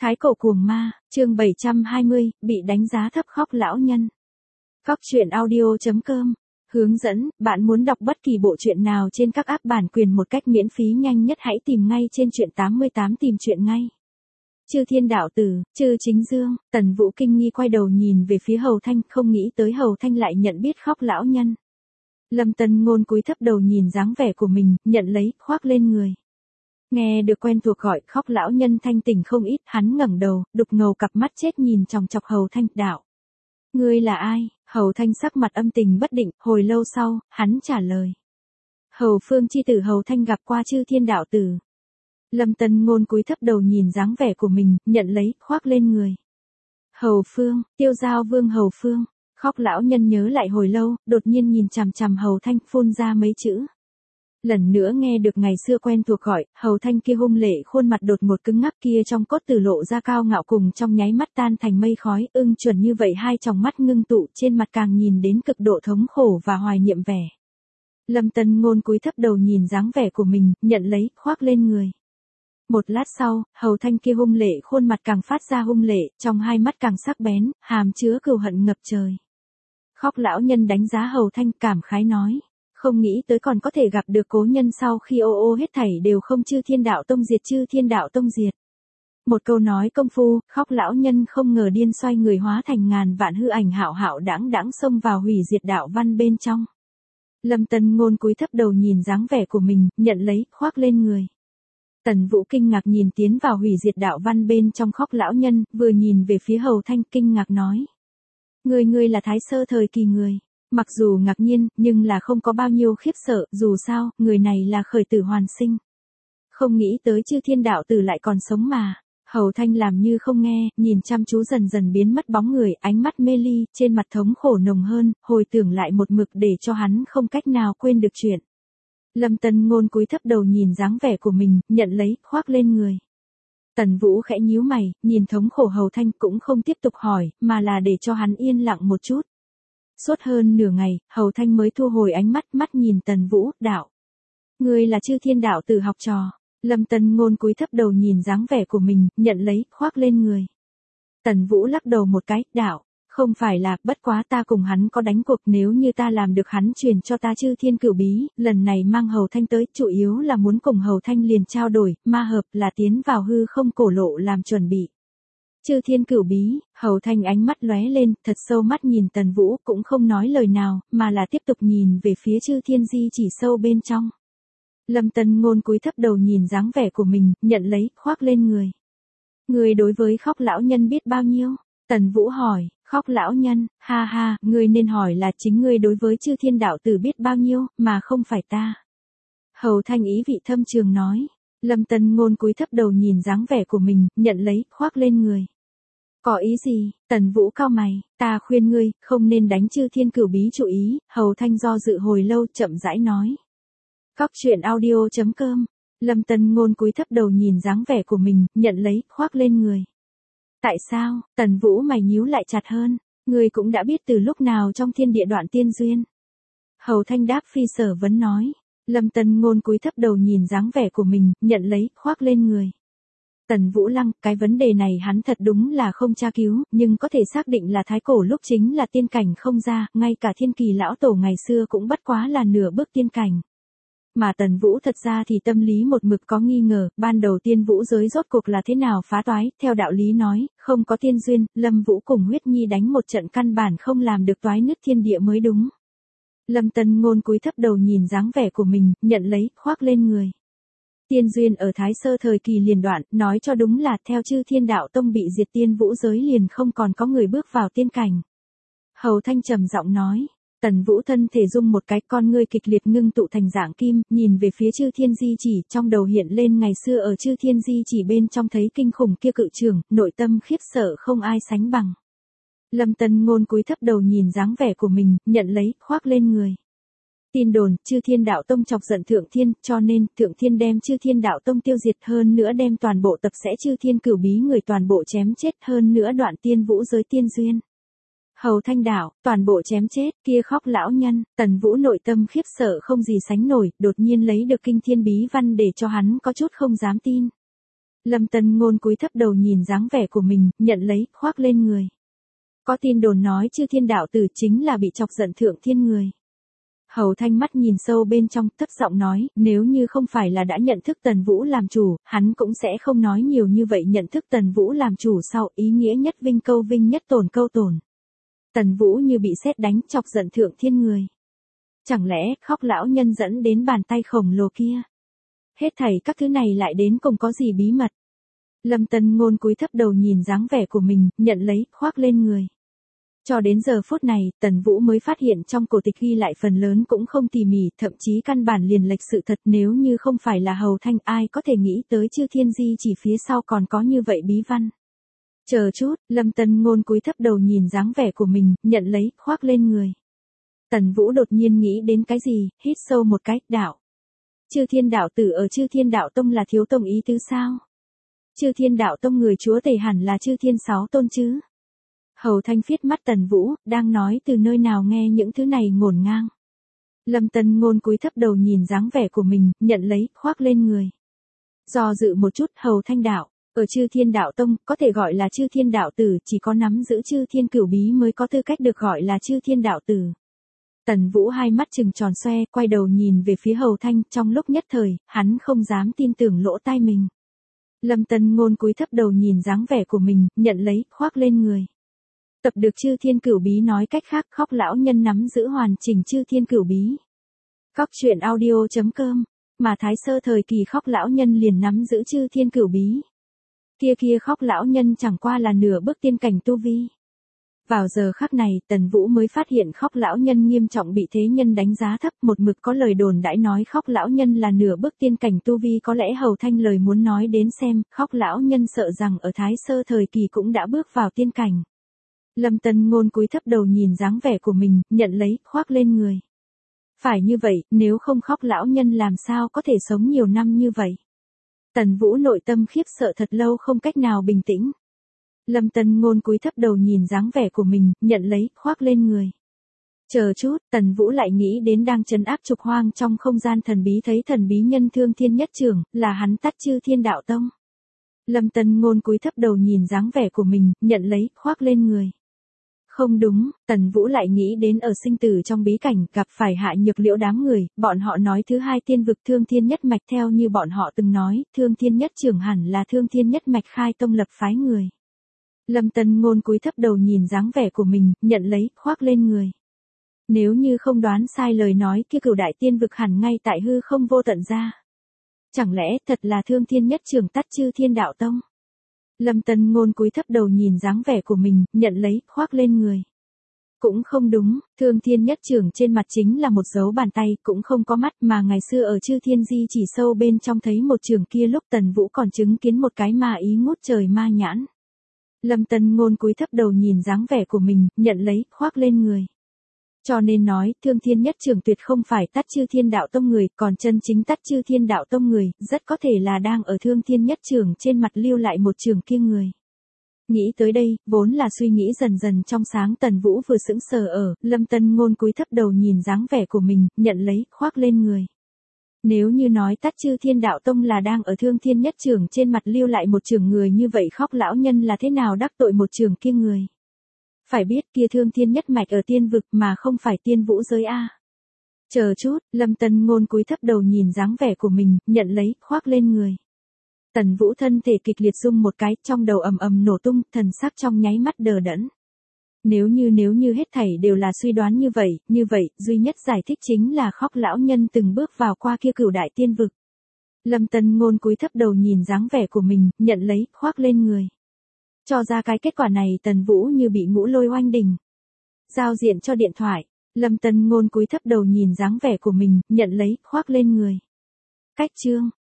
Thái cổ cuồng ma, chương 720, bị đánh giá thấp khóc lão nhân. Góc truyện audio.com hướng dẫn, bạn muốn đọc bất kỳ bộ truyện nào trên các app bản quyền một cách miễn phí nhanh nhất hãy tìm ngay trên truyện 88 tìm truyện ngay. Chư Thiên Đạo Tử, Chư Chính Dương, Tần Vũ kinh nghi quay đầu nhìn về phía Hầu Thanh, không nghĩ tới Hầu Thanh lại nhận biết khóc lão nhân. Lâm Tân Ngôn cúi thấp đầu nhìn dáng vẻ của mình, nhận lấy, khoác lên người. Nghe được quen thuộc gọi, khóc lão nhân thanh tỉnh không ít, hắn ngẩng đầu, đục ngầu cặp mắt chết nhìn chòng chọc Hầu Thanh, đạo. Ngươi là ai? Hầu Thanh sắc mặt âm tình bất định, hồi lâu sau, hắn trả lời. Hầu Phương chi tử Hầu Thanh gặp qua Chư Thiên Đạo Tử. Lâm Tân Ngôn cúi thấp đầu nhìn dáng vẻ của mình, nhận lấy, khoác lên người. Hầu Phương, Tiêu Giao Vương Hầu Phương. Khóc lão nhân nhớ lại hồi lâu, đột nhiên nhìn chằm chằm Hầu Thanh, phun ra mấy chữ. Lần nữa nghe được ngày xưa quen thuộc gọi, Hầu Thanh kia hung lệ khuôn mặt đột ngột cứng ngắc kia trong cốt tử lộ ra cao ngạo cùng trong nháy mắt tan thành mây khói, chuẩn như vậy hai tròng mắt ngưng tụ trên mặt càng nhìn đến cực độ thống khổ và hoài niệm vẻ. Lâm Tân Ngôn cúi thấp đầu nhìn dáng vẻ của mình, nhận lấy, khoác lên người. Một lát sau, Hầu Thanh kia hung lệ khuôn mặt càng phát ra hung lệ, trong hai mắt càng sắc bén, hàm chứa cừu hận ngập trời. Khóc lão nhân đánh giá Hầu Thanh cảm khái nói. Không nghĩ tới còn có thể gặp được cố nhân sau khi ô hết thảy đều không Chư Thiên Đạo Tông diệt Chư Thiên Đạo Tông diệt. Một câu nói công phu, khóc lão nhân không ngờ điên xoay người hóa thành ngàn vạn hư ảnh hạo hạo đãng xông vào hủy diệt đạo văn bên trong. Lâm Tân Ngôn cúi thấp đầu nhìn dáng vẻ của mình, nhận lấy, khoác lên người. Tần Vũ kinh ngạc nhìn tiến vào hủy diệt đạo văn bên trong khóc lão nhân, vừa nhìn về phía Hầu Thanh kinh ngạc nói. Ngươi là Thái Sơ thời kỳ người. Mặc dù ngạc nhiên, nhưng là không có bao nhiêu khiếp sợ, dù sao, người này là khởi tử hoàn sinh. Không nghĩ tới Chư Thiên Đạo Tử lại còn sống mà. Hầu Thanh làm như không nghe, nhìn chăm chú dần dần biến mất bóng người, ánh mắt mê ly, trên mặt thống khổ nồng hơn, hồi tưởng lại một mực để cho hắn không cách nào quên được chuyện. Lâm Tân Ngôn cúi thấp đầu nhìn dáng vẻ của mình, nhận lấy, khoác lên người. Tần Vũ khẽ nhíu mày, nhìn thống khổ Hầu Thanh cũng không tiếp tục hỏi, mà là để cho hắn yên lặng một chút. Suốt hơn nửa ngày, Hầu Thanh mới thu hồi ánh mắt nhìn Tần Vũ, đạo. Ngươi là Chư Thiên Đạo Tử học trò. Lâm Tân Ngôn cúi thấp đầu nhìn dáng vẻ của mình, nhận lấy, khoác lên người. Tần Vũ lắc đầu một cái, đạo. Không phải là, bất quá ta cùng hắn có đánh cuộc, nếu như ta làm được hắn truyền cho ta Chư Thiên Cửu Bí, lần này mang Hầu Thanh tới, chủ yếu là muốn cùng Hầu Thanh liền trao đổi, ma hợp là tiến vào hư không cổ lộ làm chuẩn bị. Chư Thiên Cửu Bí, Hầu Thanh ánh mắt lóe lên, thật sâu mắt nhìn Tần Vũ, cũng không nói lời nào, mà là tiếp tục nhìn về phía Chư Thiên Di chỉ sâu bên trong. Lâm Tân Ngôn cúi thấp đầu nhìn dáng vẻ của mình, nhận lấy, khoác lên người. Người đối với khóc lão nhân biết bao nhiêu? Tần Vũ hỏi, khóc lão nhân, ha ha, ngươi nên hỏi là chính ngươi đối với Chư Thiên Đạo Tử biết bao nhiêu, mà không phải ta. Hầu Thanh ý vị thâm trường nói. Lâm Tân Ngôn cúi thấp đầu nhìn dáng vẻ của mình, nhận lấy, khoác lên người. Có ý gì? Tần Vũ cau mày, ta khuyên ngươi, không nên đánh Chư Thiên Cửu Bí chủ ý. Hầu Thanh do dự hồi lâu, chậm rãi nói. Góc truyện audio.com Lâm Tân Ngôn cúi thấp đầu nhìn dáng vẻ của mình, nhận lấy, khoác lên người. Tại sao? Tần Vũ mày nhíu lại chặt hơn. Ngươi cũng đã biết từ lúc nào trong thiên địa đoạn tiên duyên. Hầu Thanh đáp phi sở vấn nói. Lâm Tân Ngôn cúi thấp đầu nhìn dáng vẻ của mình, nhận lấy, khoác lên người. Tần Vũ lăng, cái vấn đề này hắn thật đúng là không tra cứu, nhưng có thể xác định là thái cổ lúc chính là tiên cảnh không ra, ngay cả thiên kỳ lão tổ ngày xưa cũng bất quá là nửa bước tiên cảnh. Mà Tần Vũ thật ra thì tâm lý một mực có nghi ngờ, ban đầu tiên vũ giới rốt cuộc là thế nào phá toái, theo đạo lý nói, không có tiên duyên, Lâm Vũ cùng Huyết Nhi đánh một trận căn bản không làm được toái nứt thiên địa mới đúng. Lâm Tân Ngôn cúi thấp đầu nhìn dáng vẻ của mình, nhận lấy, khoác lên người. Tiên duyên ở Thái Sơ thời kỳ liền đoạn, nói cho đúng là theo Chư Thiên Đạo Tông bị diệt tiên vũ giới liền không còn có người bước vào tiên cảnh. Hầu Thanh trầm giọng nói. Tần Vũ thân thể rung một cái, con ngươi kịch liệt ngưng tụ thành dạng kim, nhìn về phía Chư Thiên Di chỉ, trong đầu hiện lên ngày xưa ở Chư Thiên Di chỉ bên trong thấy kinh khủng kia cự trường, nội tâm khiếp sợ không ai sánh bằng. Lâm Tân Ngôn cúi thấp đầu nhìn dáng vẻ của mình, nhận lấy, khoác lên người. Tin đồn, Chư Thiên Đạo Tông chọc giận Thượng Thiên, cho nên, Thượng Thiên đem Chư Thiên Đạo Tông tiêu diệt, hơn nữa đem toàn bộ tập sẽ Chư Thiên Cửu Bí người toàn bộ chém chết, hơn nữa đoạn tiên vũ giới tiên duyên. Hầu Thanh đạo, toàn bộ chém chết, kia khóc lão nhân, Tần Vũ nội tâm khiếp sợ không gì sánh nổi, đột nhiên lấy được kinh thiên bí văn để cho hắn có chút không dám tin. Lâm Tân Ngôn cúi thấp đầu nhìn dáng vẻ của mình, nhận lấy, khoác lên người. Có tin đồn nói Chư Thiên đạo tử chính là bị chọc giận Thượng Thiên người. Hầu Thanh mắt nhìn sâu bên trong, thấp giọng nói, nếu như không phải là đã nhận thức Tần Vũ làm chủ, hắn cũng sẽ không nói nhiều như vậy. Nhận thức Tần Vũ làm chủ sau, ý nghĩa nhất vinh câu vinh nhất tổn câu tổn. Tần Vũ như bị sét đánh, chọc giận Thượng Thiên người. Chẳng lẽ khóc lão nhân dẫn đến bàn tay khổng lồ kia? Hết thảy các thứ này lại đến cùng có gì bí mật? Lâm Tân Ngôn cúi thấp đầu nhìn dáng vẻ của mình, nhận lấy, khoác lên người. Cho đến giờ phút này, Tần Vũ mới phát hiện trong cổ tịch ghi lại phần lớn cũng không tỉ mỉ, thậm chí căn bản liền lệch sự thật. Nếu như không phải là Hầu Thanh, ai có thể nghĩ tới Chư Thiên Di chỉ phía sau còn có như vậy bí văn. Chờ chút, Lâm Tân Ngôn cúi thấp đầu nhìn dáng vẻ của mình, nhận lấy, khoác lên người. Tần Vũ đột nhiên nghĩ đến cái gì, hít sâu một cái, đạo. Chư Thiên đạo tử ở Chư Thiên đạo tông là thiếu tông ý tứ sao? Chư Thiên đạo tông người chúa tể hẳn là Chư Thiên 6 tôn chứ? Hầu Thanh phiết mắt Tần Vũ, đang nói từ nơi nào nghe những thứ này ngổn ngang. Lâm Tân Ngôn cúi thấp đầu nhìn dáng vẻ của mình, nhận lấy, khoác lên người. Do dự một chút, Hầu Thanh đạo, ở Chư Thiên đạo tông, có thể gọi là Chư Thiên đạo tử, chỉ có nắm giữ Chư Thiên cửu bí mới có tư cách được gọi là Chư Thiên đạo tử. Tần Vũ hai mắt trừng tròn xoe, quay đầu nhìn về phía Hầu Thanh, trong lúc nhất thời, hắn không dám tin tưởng lỗ tai mình. Lâm Tân Ngôn cúi thấp đầu nhìn dáng vẻ của mình, nhận lấy, khoác lên người. Tập được Chư Thiên cửu bí, nói cách khác, khóc lão nhân nắm giữ hoàn chỉnh Chư Thiên cửu bí. Cóc truyện audio.com, mà Thái Sơ thời kỳ khóc lão nhân liền nắm giữ Chư Thiên cửu bí. Kia khóc lão nhân chẳng qua là nửa bước tiên cảnh tu vi. Vào giờ khắc này, Tần Vũ mới phát hiện khóc lão nhân nghiêm trọng bị thế nhân đánh giá thấp. Một mực có lời đồn đãi nói khóc lão nhân là nửa bước tiên cảnh tu vi, có lẽ Hầu Thanh lời muốn nói đến xem, khóc lão nhân sợ rằng ở Thái Sơ thời kỳ cũng đã bước vào tiên cảnh. Lâm Tân Ngôn cúi thấp đầu nhìn dáng vẻ của mình, nhận lấy, khoác lên người. Phải như vậy, nếu không khóc lão nhân làm sao có thể sống nhiều năm như vậy? Tần Vũ nội tâm khiếp sợ thật lâu không cách nào bình tĩnh. Lâm Tân Ngôn cúi thấp đầu nhìn dáng vẻ của mình, nhận lấy, khoác lên người. Chờ chút, Tần Vũ lại nghĩ đến đang trấn áp trục hoang trong không gian thần bí, thấy thần bí nhân Thương Thiên Nhất Trưởng, là hắn tắt Chư Thiên đạo tông. Lâm Tân Ngôn cúi thấp đầu nhìn dáng vẻ của mình, nhận lấy, khoác lên người. Không đúng, Tần Vũ lại nghĩ đến ở sinh tử trong bí cảnh gặp phải Hạ Nhược Liễu đám người, bọn họ nói thứ hai tiên vực Thương Thiên Nhất Mạch, theo như bọn họ từng nói, Thương Thiên Nhất Trưởng hẳn là Thương Thiên Nhất Mạch khai tông lập phái người. Lâm Tân Ngôn cúi thấp đầu nhìn dáng vẻ của mình, nhận lấy, khoác lên người. Nếu như không đoán sai lời nói kia, Cửu đại tiên vực hẳn ngay tại hư không vô tận ra. Chẳng lẽ thật là Thương Thiên Nhất Trưởng tắt Chư Thiên đạo tông? Lâm Tân Ngôn cúi thấp đầu nhìn dáng vẻ của mình, nhận lấy, khoác lên người. Cũng không đúng, Thương Thiên Nhất Trưởng trên mặt chính là một dấu bàn tay, cũng không có mắt, mà ngày xưa ở Chư Thiên Di chỉ sâu bên trong thấy một trường kia lúc Tần Vũ còn chứng kiến một cái ma ý ngút trời ma nhãn. Lâm Tân Ngôn cúi thấp đầu nhìn dáng vẻ của mình, nhận lấy, khoác lên người. Cho nên nói, Thương Thiên Nhất Trưởng tuyệt không phải tắt Chư Thiên đạo tông người, còn chân chính tắt Chư Thiên đạo tông người, rất có thể là đang ở Thương Thiên Nhất Trưởng trên mặt lưu lại một trường kia người. Nghĩ tới đây, vốn là suy nghĩ dần dần trong sáng, Tần Vũ vừa sững sờ ở, Lâm Tân Ngôn cúi thấp đầu nhìn dáng vẻ của mình, nhận lấy, khoác lên người. Nếu như nói tắt Chư Thiên đạo tông là đang ở Thương Thiên Nhất Trưởng trên mặt lưu lại một trường người, như vậy khóc lão nhân là thế nào đắc tội một trường kia người? Phải biết kia Thương Thiên Nhất Mạch ở tiên vực mà không phải tiên vũ giới a. Chờ chút, Lâm Tân Ngôn cúi thấp đầu nhìn dáng vẻ của mình, nhận lấy, khoác lên người. Tần Vũ thân thể kịch liệt rung một cái, trong đầu ầm ầm nổ tung, thần sắc trong nháy mắt đờ đẫn. Nếu như hết thảy đều là suy đoán như vậy, duy nhất giải thích chính là khóc lão nhân từng bước vào qua kia Cửu đại tiên vực. Lâm Tân Ngôn cúi thấp đầu nhìn dáng vẻ của mình, nhận lấy, khoác lên người. Cho ra cái kết quả này, Tần Vũ như bị ngũ lôi oanh đỉnh. Giao diện cho điện thoại, Lâm Tân Ngôn cúi thấp đầu nhìn dáng vẻ của mình, nhận lấy, khoác lên người. Cách chương